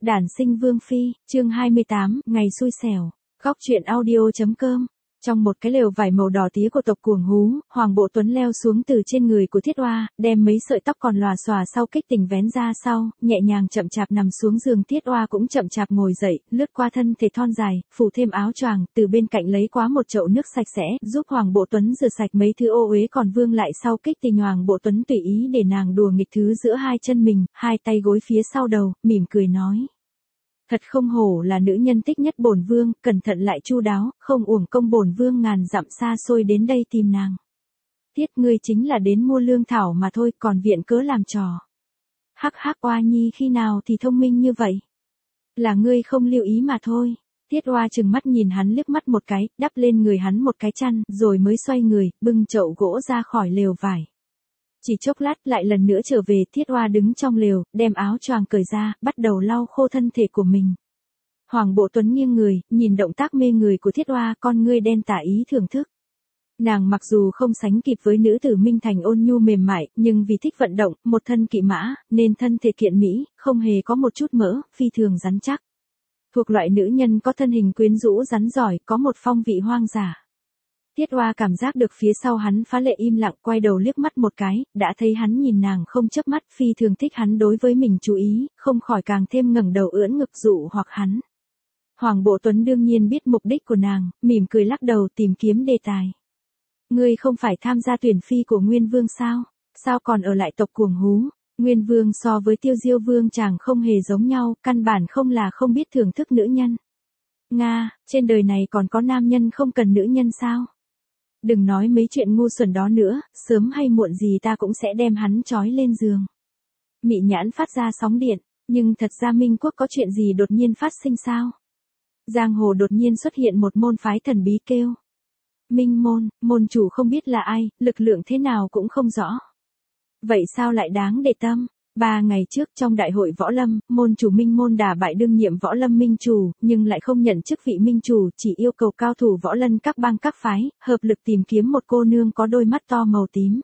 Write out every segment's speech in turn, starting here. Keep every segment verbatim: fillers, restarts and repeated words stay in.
Đản sinh vương phi, chương hai mươi tám, ngày xui xẻo. Góc truyện audio.com. Trong một cái lều vải màu đỏ tía của tộc Cuồng Hú, Hoàng Bộ Tuấn leo xuống từ trên người của Thiết Oa, đem mấy sợi tóc còn lòa xòa sau kích tình vén ra sau, nhẹ nhàng chậm chạp nằm xuống giường. Thiết Oa cũng chậm chạp ngồi dậy, lướt qua thân thể thon dài, phủ thêm áo choàng, từ bên cạnh lấy quá một chậu nước sạch sẽ, giúp Hoàng Bộ Tuấn rửa sạch mấy thứ ô uế còn vương lại sau kích tình. Hoàng Bộ Tuấn tùy ý để nàng đùa nghịch thứ giữa hai chân mình, hai tay gối phía sau đầu, mỉm cười nói. Thật không hổ là nữ nhân thích nhất bổn vương, cẩn thận lại chu đáo, không uổng công bổn vương ngàn dặm xa xôi đến đây tìm nàng. Thiết, ngươi chính là đến mua lương thảo mà thôi, còn viện cớ làm trò. Hắc hắc, Oa nhi khi nào thì thông minh như vậy? Là ngươi không lưu ý mà thôi. Thiết Oa trừng mắt nhìn hắn liếc mắt một cái, đắp lên người hắn một cái chăn, rồi mới xoay người, bưng chậu gỗ ra khỏi lều vải. Chỉ chốc lát lại lần nữa trở về. Thiết Oa đứng trong lều, đem áo choàng cởi ra, bắt đầu lau khô thân thể của mình. Hoàng Bộ Tuấn nghiêng người, nhìn động tác mê người của Thiết Oa, con ngươi đen tả ý thưởng thức. Nàng mặc dù không sánh kịp với nữ tử Minh Thành ôn nhu mềm mại, nhưng vì thích vận động, một thân kỵ mã, nên thân thể kiện mỹ, không hề có một chút mỡ, phi thường rắn chắc. Thuộc loại nữ nhân có thân hình quyến rũ rắn giỏi, có một phong vị hoang dã. Thiết Oa cảm giác được phía sau hắn phá lệ im lặng, quay đầu liếc mắt một cái, đã thấy hắn nhìn nàng không chớp mắt, phi thường thích hắn đối với mình chú ý, không khỏi càng thêm ngẩng đầu ưỡn ngực dụ hoặc hắn. Hoàng Bộ Tuấn đương nhiên biết mục đích của nàng, mỉm cười lắc đầu tìm kiếm đề tài. Ngươi không phải tham gia tuyển phi của Nguyên Vương sao? Sao còn ở lại tộc Cuồng Hú? Nguyên Vương so với Tiêu Diêu Vương chàng không hề giống nhau, căn bản không là không biết thưởng thức nữ nhân. Nga, trên đời này còn có nam nhân không cần nữ nhân sao? Đừng nói mấy chuyện ngu xuẩn đó nữa, sớm hay muộn gì ta cũng sẽ đem hắn trói lên giường. Mị nhãn phát ra sóng điện, nhưng thật ra Minh Quốc có chuyện gì đột nhiên phát sinh sao? Giang hồ đột nhiên xuất hiện một môn phái thần bí kêu. Minh môn, môn chủ không biết là ai, lực lượng thế nào cũng không rõ. Vậy sao lại đáng để tâm? Ba ngày trước trong đại hội võ lâm, môn chủ Minh môn đả bại đương nhiệm võ lâm minh chủ, nhưng lại không nhận chức vị minh chủ, chỉ yêu cầu cao thủ võ lâm các bang các phái, hợp lực tìm kiếm một cô nương có đôi mắt to màu tím.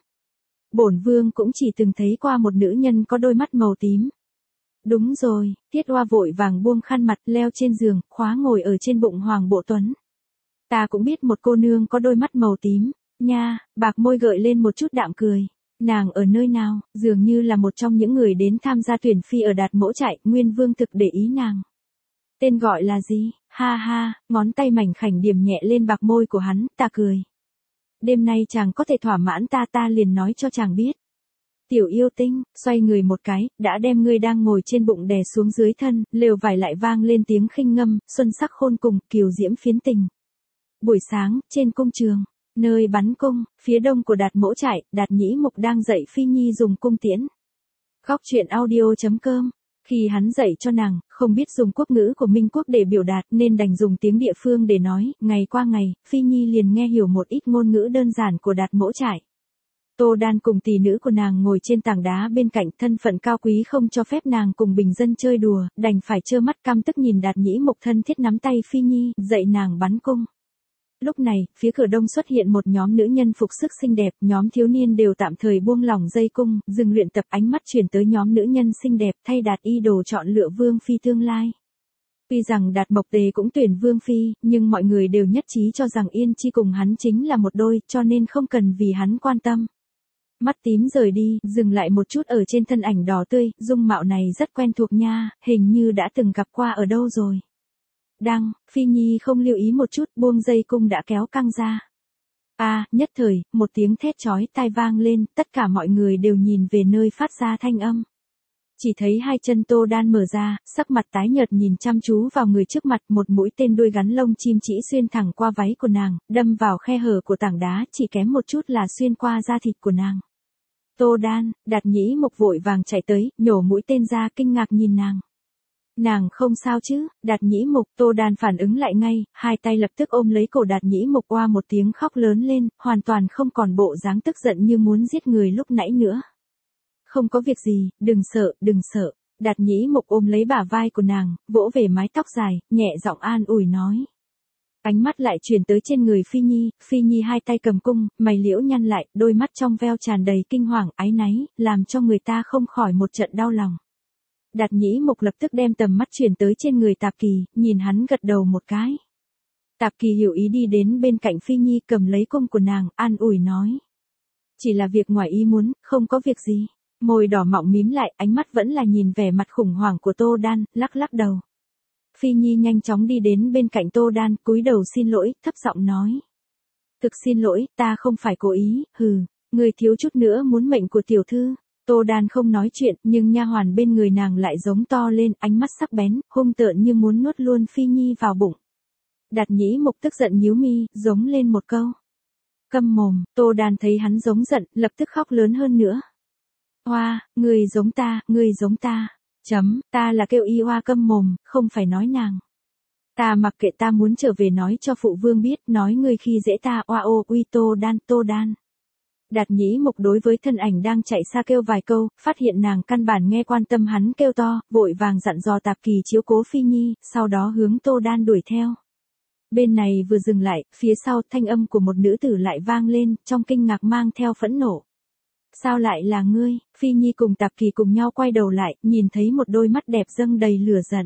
Bổn vương cũng chỉ từng thấy qua một nữ nhân có đôi mắt màu tím. Đúng rồi, Thiết Oa vội vàng buông khăn mặt, leo trên giường, khóa ngồi ở trên bụng Hoàng Bộ Tuấn. Ta cũng biết một cô nương có đôi mắt màu tím, nha, bạc môi gợi lên một chút đạm cười. Nàng ở nơi nào? Dường như là một trong những người đến tham gia tuyển phi ở Đạt Mỗ Trại, Nguyên Vương thực để ý nàng. Tên gọi là gì? Ha ha, ngón tay mảnh khảnh điểm nhẹ lên bạc môi của hắn, ta cười. Đêm nay chàng có thể thỏa mãn ta, ta liền nói cho chàng biết. Tiểu yêu tinh, xoay người một cái, đã đem ngươi đang ngồi trên bụng đè xuống dưới thân, lều vải lại vang lên tiếng khinh ngâm, xuân sắc khôn cùng, kiều diễm phiến tình. Buổi sáng, trên cung trường. Nơi bắn cung, phía đông của Đạt Mỗ Trại, Đạt Nhĩ Mục đang dạy Phi Nhi dùng cung tiễn. Góc truyện audio.com. Khi hắn dạy cho nàng, không biết dùng quốc ngữ của Minh Quốc để biểu đạt nên đành dùng tiếng địa phương để nói, ngày qua ngày, Phi Nhi liền nghe hiểu một ít ngôn ngữ đơn giản của Đạt Mỗ Trại. Tô Đan cùng tỷ nữ của nàng ngồi trên tảng đá bên cạnh, thân phận cao quý không cho phép nàng cùng bình dân chơi đùa, đành phải trơ mắt căm tức nhìn Đạt Nhĩ Mục thân thiết nắm tay Phi Nhi, dạy nàng bắn cung. Lúc này, phía cửa đông xuất hiện một nhóm nữ nhân phục sức xinh đẹp, nhóm thiếu niên đều tạm thời buông lỏng dây cung, dừng luyện tập, ánh mắt chuyển tới nhóm nữ nhân xinh đẹp, thay Đạt y đồ chọn lựa vương phi tương lai. Tuy rằng Đạt Mộc Tề cũng tuyển vương phi, nhưng mọi người đều nhất trí cho rằng Yên Chi cùng hắn chính là một đôi, cho nên không cần vì hắn quan tâm. Mắt tím rời đi, dừng lại một chút ở trên thân ảnh đỏ tươi, dung mạo này rất quen thuộc nha, hình như đã từng gặp qua ở đâu rồi. Đang, Phi Nhi không lưu ý một chút, buông dây cung đã kéo căng ra. A, à, nhất thời, một tiếng thét chói tai vang lên, tất cả mọi người đều nhìn về nơi phát ra thanh âm. Chỉ thấy hai chân Tô Đan mở ra, sắc mặt tái nhợt nhìn chăm chú vào người trước mặt, một mũi tên đuôi gắn lông chim chỉ xuyên thẳng qua váy của nàng, đâm vào khe hở của tảng đá, chỉ kém một chút là xuyên qua da thịt của nàng. Tô Đan, Đạt Nhĩ Mục vội vàng chạy tới, nhổ mũi tên ra, kinh ngạc nhìn nàng. Nàng không sao chứ? Đạt Nhĩ Mục. Tô Đan phản ứng lại ngay, hai tay lập tức ôm lấy cổ Đạt Nhĩ Mục, oa một tiếng khóc lớn lên, hoàn toàn không còn bộ dáng tức giận như muốn giết người lúc nãy nữa. Không có việc gì, đừng sợ, đừng sợ. Đạt Nhĩ Mục ôm lấy bả vai của nàng, vỗ về mái tóc dài, nhẹ giọng an ủi nói. Ánh mắt lại chuyển tới trên người Phi Nhi, Phi Nhi hai tay cầm cung, mày liễu nhăn lại, đôi mắt trong veo tràn đầy kinh hoàng, áy náy, làm cho người ta không khỏi một trận đau lòng. Đạt Nhĩ Mục lập tức đem tầm mắt chuyển tới trên người Tạp Kỳ, nhìn hắn gật đầu một cái. Tạp Kỳ hiểu ý đi đến bên cạnh Phi Nhi cầm lấy cung của nàng, an ủi nói. Chỉ là việc ngoài ý muốn, không có việc gì. Môi đỏ mọng mím lại, ánh mắt vẫn là nhìn vẻ mặt khủng hoảng của Tô Đan, lắc lắc đầu. Phi Nhi nhanh chóng đi đến bên cạnh Tô Đan, cúi đầu xin lỗi, thấp giọng nói. Thực xin lỗi, ta không phải cố ý, hừ, người thiếu chút nữa muốn mệnh của tiểu thư. Tô Đan không nói chuyện, nhưng nha hoàn bên người nàng lại giống to lên, ánh mắt sắc bén, hung tợn như muốn nuốt luôn Phi Nhi vào bụng. Đạt Nhĩ Mục tức giận nhíu mi, giống lên một câu. Câm mồm, Tô Đan thấy hắn giống giận, lập tức khóc lớn hơn nữa. Hoa, người giống ta, người giống ta. Chấm, ta là kêu y hoa câm mồm, không phải nói nàng. Ta mặc kệ, ta muốn trở về nói cho phụ vương biết, nói người khi dễ ta, oa ô uy Tô Đan, Tô Đan. Đạt Nhĩ Mục đối với thân ảnh đang chạy xa kêu vài câu, phát hiện nàng căn bản nghe quan tâm hắn kêu to, vội vàng dặn dò Tạp Kỳ chiếu cố Phi Nhi, sau đó hướng Tô Đan đuổi theo. Bên này vừa dừng lại, phía sau thanh âm của một nữ tử lại vang lên, trong kinh ngạc mang theo phẫn nộ. Sao lại là ngươi? Phi Nhi cùng Tạp Kỳ cùng nhau quay đầu lại, nhìn thấy một đôi mắt đẹp dâng đầy lửa giận.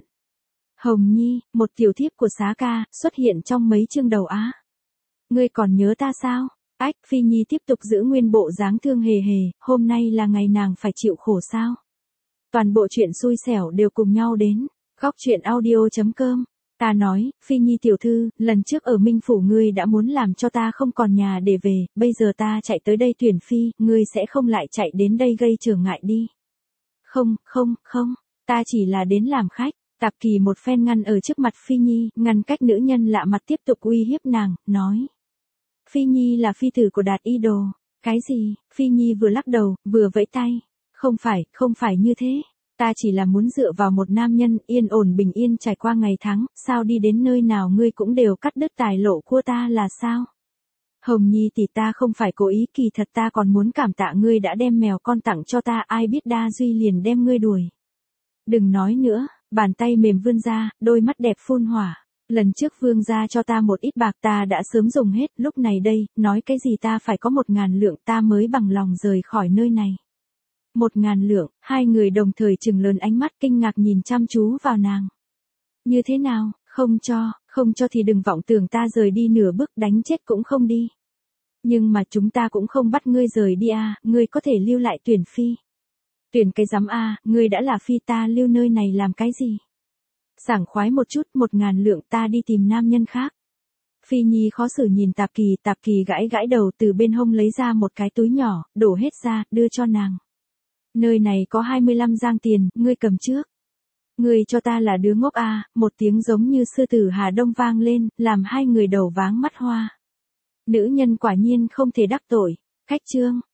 Hồng Nhi, một tiểu thiếp của Xá Ca, xuất hiện trong mấy chương đầu á. Ngươi còn nhớ ta sao? Ách, Phi Nhi tiếp tục giữ nguyên bộ dáng thương hề hề, hôm nay là ngày nàng phải chịu khổ sao? Toàn bộ chuyện xui xẻo đều cùng nhau đến. Góc truyện audio chấm com. Ta nói, Phi Nhi tiểu thư, lần trước ở Minh Phủ ngươi đã muốn làm cho ta không còn nhà để về, bây giờ ta chạy tới đây tuyển phi, ngươi sẽ không lại chạy đến đây gây trở ngại đi. Không, không, không, ta chỉ là đến làm khách. Tạp Kỳ một phen ngăn ở trước mặt Phi Nhi, ngăn cách nữ nhân lạ mặt tiếp tục uy hiếp nàng, nói. Phi Nhi là phi tử của Đạt Y Đồ. Cái gì? Phi Nhi vừa lắc đầu, vừa vẫy tay. Không phải, không phải như thế. Ta chỉ là muốn dựa vào một nam nhân yên ổn bình yên trải qua ngày tháng, sao đi đến nơi nào ngươi cũng đều cắt đứt tài lộ của ta là sao? Hồng Nhi tỷ, ta không phải cố ý, kỳ thật ta còn muốn cảm tạ ngươi đã đem mèo con tặng cho ta, ai biết đa duy liền đem ngươi đuổi. Đừng nói nữa, bàn tay mềm vươn ra, đôi mắt đẹp phun hỏa. Lần trước vương gia cho ta một ít bạc ta đã sớm dùng hết, lúc này đây, nói cái gì ta phải có một ngàn lượng ta mới bằng lòng rời khỏi nơi này. Một ngàn lượng, hai người đồng thời trừng lớn ánh mắt kinh ngạc nhìn chăm chú vào nàng. Như thế nào, không cho, không cho thì đừng vọng tưởng ta rời đi nửa bước, đánh chết cũng không đi. Nhưng mà chúng ta cũng không bắt ngươi rời đi à, ngươi có thể lưu lại tuyển phi. Tuyển cái giám à, ngươi đã là phi, ta lưu nơi này làm cái gì? Sảng khoái một chút, một ngàn lượng ta đi tìm nam nhân khác. Phi Nhi khó xử nhìn Tạp Kỳ, Tạp Kỳ gãi gãi đầu, từ bên hông lấy ra một cái túi nhỏ, đổ hết ra, đưa cho nàng. Nơi này có hai mươi lăm giang tiền, ngươi cầm trước. Ngươi cho ta là đứa ngốc à, một tiếng giống như sư tử Hà Đông vang lên, làm hai người đầu váng mắt hoa. Nữ nhân quả nhiên không thể đắc tội. Khách trương,